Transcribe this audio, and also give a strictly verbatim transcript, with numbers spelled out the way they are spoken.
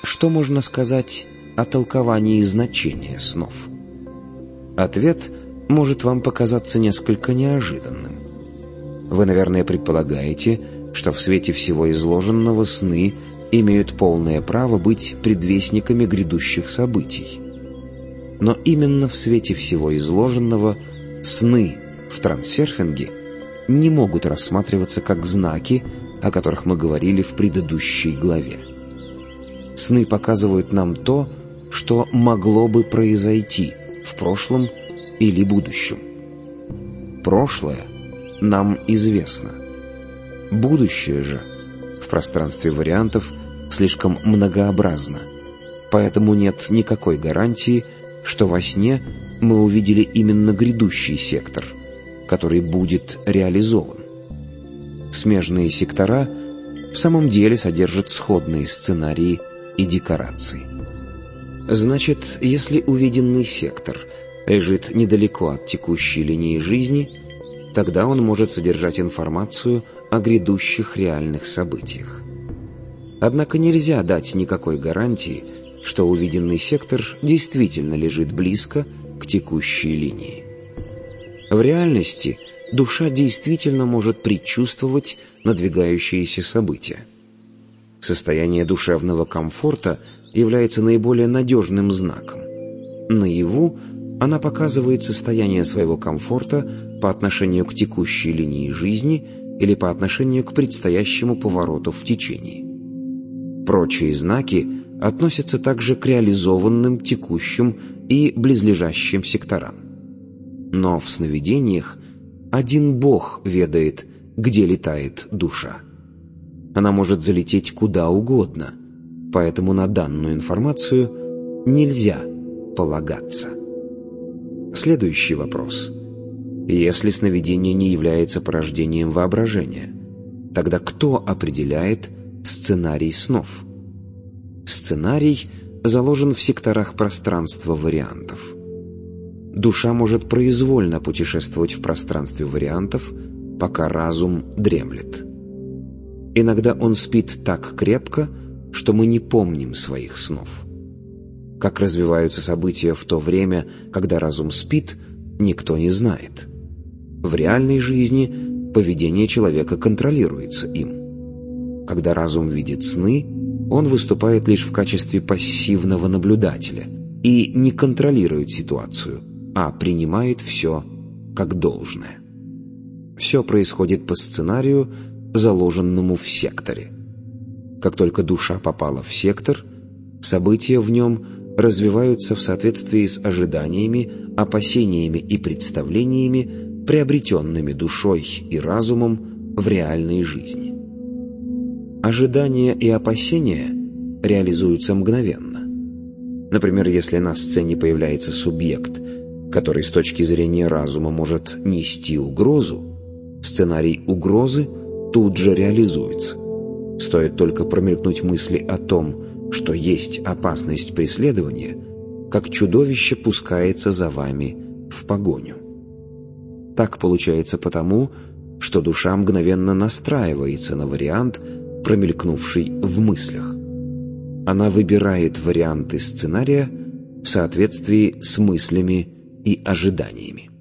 Что можно сказать о толковании значения снов? Ответ может вам показаться несколько неожиданным. Вы, наверное, предполагаете, что в свете всего изложенного сны имеют полное право быть предвестниками грядущих событий. Но именно в свете всего изложенного сны в трансерфинге не могут рассматриваться как знаки, о которых мы говорили в предыдущей главе. Сны показывают нам то, что могло бы произойти в прошлом или будущем. Прошлое нам известно. Будущее же в пространстве вариантов слишком многообразно, поэтому нет никакой гарантии, что во сне мы увидели именно грядущий сектор, который будет реализован. Смежные сектора в самом деле содержат сходные сценарии и декорации. Значит, если увиденный сектор лежит недалеко от текущей линии жизни, тогда он может содержать информацию о грядущих реальных событиях. Однако нельзя дать никакой гарантии, что увиденный сектор действительно лежит близко к текущей линии. В реальности душа действительно может предчувствовать надвигающиеся события. Состояние душевного комфорта является наиболее надежным знаком. Наяву она показывает состояние своего комфорта по отношению к текущей линии жизни или по отношению к предстоящему повороту в течении. Прочие знаки относятся также к реализованным текущим и близлежащим секторам. Но в сновидениях один Бог ведает, где летает душа. Она может залететь куда угодно, поэтому на данную информацию нельзя полагаться. Следующий вопрос. Если сновидение не является порождением воображения, тогда кто определяет сценарий снов? Сценарий заложен в секторах пространства вариантов. Душа может произвольно путешествовать в пространстве вариантов, пока разум дремлет. Иногда он спит так крепко, что мы не помним своих снов. Как развиваются события в то время, когда разум спит, никто не знает. В реальной жизни поведение человека контролируется им. Когда разум видит сны, он выступает лишь в качестве пассивного наблюдателя и не контролирует ситуацию, а принимает все как должное. Все происходит по сценарию, заложенному в секторе. Как только душа попала в сектор, события в нем развиваются в соответствии с ожиданиями, опасениями и представлениями, приобретенными душой и разумом в реальной жизни. Ожидания и опасения реализуются мгновенно. Например, если на сцене появляется субъект, который с точки зрения разума может нести угрозу, сценарий угрозы тут же реализуется. Стоит только промелькнуть мысли о том, что есть опасность преследования, как чудовище пускается за вами в погоню. Так получается потому, что душа мгновенно настраивается на вариант, промелькнувший в мыслях. Она выбирает варианты сценария в соответствии с мыслями и ожиданиями.